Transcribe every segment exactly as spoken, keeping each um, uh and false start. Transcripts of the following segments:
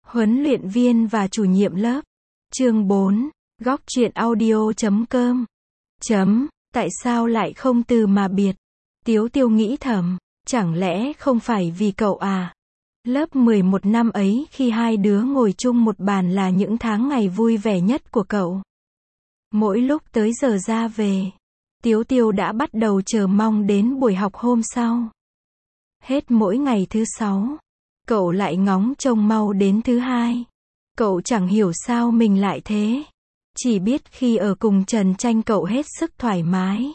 Huấn luyện viên và chủ nhiệm lớp. Chương bốn. Góc truyện audio chấm com. Chấm. Tại sao lại không từ mà biệt? Tiếu Tiêu nghĩ thầm, chẳng lẽ không phải vì cậu à? Lớp mười một năm ấy khi hai đứa ngồi chung một bàn là những tháng ngày vui vẻ nhất của cậu. Mỗi lúc tới giờ ra về, Tiếu Tiêu đã bắt đầu chờ mong đến buổi học hôm sau. Hết mỗi ngày thứ sáu, cậu lại ngóng trông mau đến thứ hai. Cậu chẳng hiểu sao mình lại thế. Chỉ biết khi ở cùng Trần Tranh cậu hết sức thoải mái.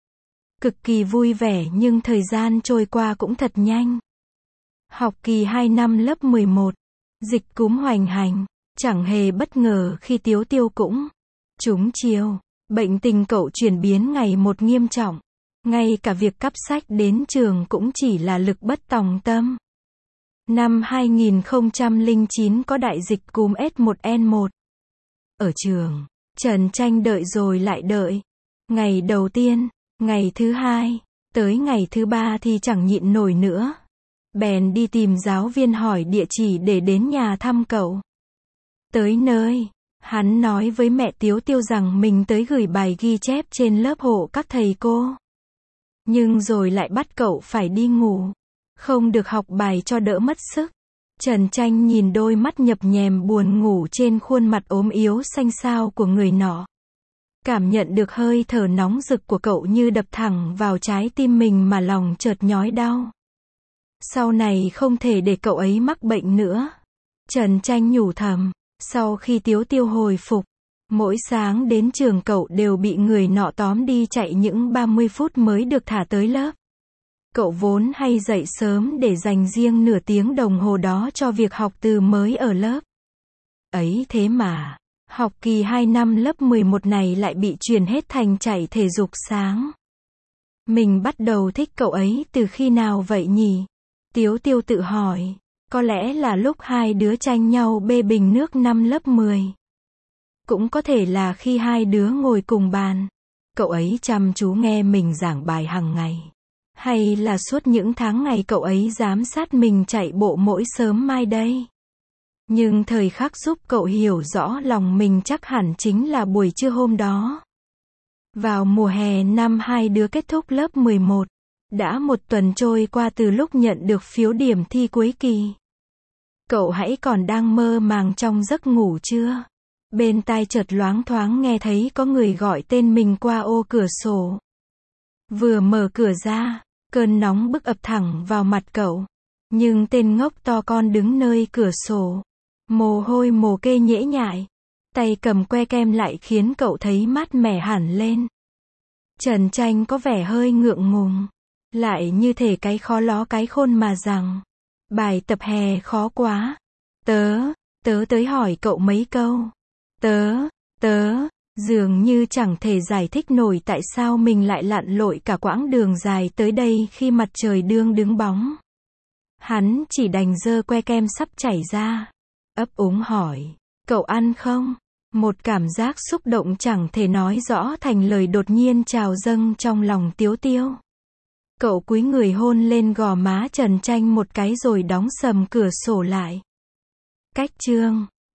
Cực kỳ vui vẻ nhưng thời gian trôi qua cũng thật nhanh. Học kỳ hai năm lớp mười một, dịch cúm hoành hành, chẳng hề bất ngờ khi Tiếu Tiêu cũng trúng chiêu. Bệnh tình cậu chuyển biến ngày một nghiêm trọng. Ngay cả việc cắp sách đến trường cũng chỉ là lực bất tòng tâm. Năm hai nghìn không trăm lẻ chín có đại dịch cúm S một N một. Ở trường, Trần Tranh đợi rồi lại đợi. Ngày đầu tiên, ngày thứ hai, tới ngày thứ ba thì chẳng nhịn nổi nữa. Bèn đi tìm giáo viên hỏi địa chỉ để đến nhà thăm cậu. Tới nơi, hắn nói với mẹ Tiếu Tiêu rằng mình tới gửi bài ghi chép trên lớp hộ các thầy cô. Nhưng rồi lại bắt cậu phải đi ngủ. Không được học bài cho đỡ mất sức. Trần Tranh nhìn đôi mắt nhập nhèm buồn ngủ trên khuôn mặt ốm yếu xanh xao của người nọ. Cảm nhận được hơi thở nóng rực của cậu như đập thẳng vào trái tim mình mà lòng chợt nhói đau. Sau này không thể để cậu ấy mắc bệnh nữa. Trần Tranh nhủ thầm. Sau khi Tiếu Tiêu hồi phục, mỗi sáng đến trường cậu đều bị người nọ tóm đi chạy những ba mươi phút mới được thả tới lớp. Cậu vốn hay dậy sớm để dành riêng nửa tiếng đồng hồ đó cho việc học từ mới ở lớp. Ấy thế mà, học kỳ hai năm lớp mười một này lại bị chuyển hết thành chạy thể dục sáng. Mình bắt đầu thích cậu ấy từ khi nào vậy nhỉ? Tiếu Tiêu tự hỏi. Có lẽ là lúc hai đứa tranh nhau bê bình nước năm lớp mười. Cũng có thể là khi hai đứa ngồi cùng bàn. Cậu ấy chăm chú nghe mình giảng bài hàng ngày. Hay là suốt những tháng ngày cậu ấy giám sát mình chạy bộ mỗi sớm mai đây. Nhưng thời khắc giúp cậu hiểu rõ lòng mình chắc hẳn chính là buổi trưa hôm đó. Vào mùa hè năm hai đứa kết thúc lớp mười một. Đã một tuần trôi qua từ lúc nhận được phiếu điểm thi cuối kỳ. Cậu hãy còn đang mơ màng trong giấc ngủ chưa? Bên tai chợt loáng thoáng nghe thấy có người gọi tên mình qua ô cửa sổ. Vừa mở cửa ra, cơn nóng bức ập thẳng vào mặt cậu. Nhưng tên ngốc to con đứng nơi cửa sổ. Mồ hôi mồ kê nhễ nhại. Tay cầm que kem lại khiến cậu thấy mát mẻ hẳn lên. Trần Tranh có vẻ hơi ngượng ngùng. Lại như thể cái khó ló cái khôn mà rằng. Bài tập hè khó quá. Tớ, tớ tới hỏi cậu mấy câu. Tớ, tớ, dường như chẳng thể giải thích nổi tại sao mình lại lặn lội cả quãng đường dài tới đây khi mặt trời đương đứng bóng. Hắn chỉ đành giơ que kem sắp chảy ra. Ấp úng hỏi, cậu ăn không? Một cảm giác xúc động chẳng thể nói rõ thành lời đột nhiên trào dâng trong lòng Tiếu Tiêu. Cậu cúi người hôn lên gò má Trần Tranh một cái rồi đóng sầm cửa sổ lại. Cách chương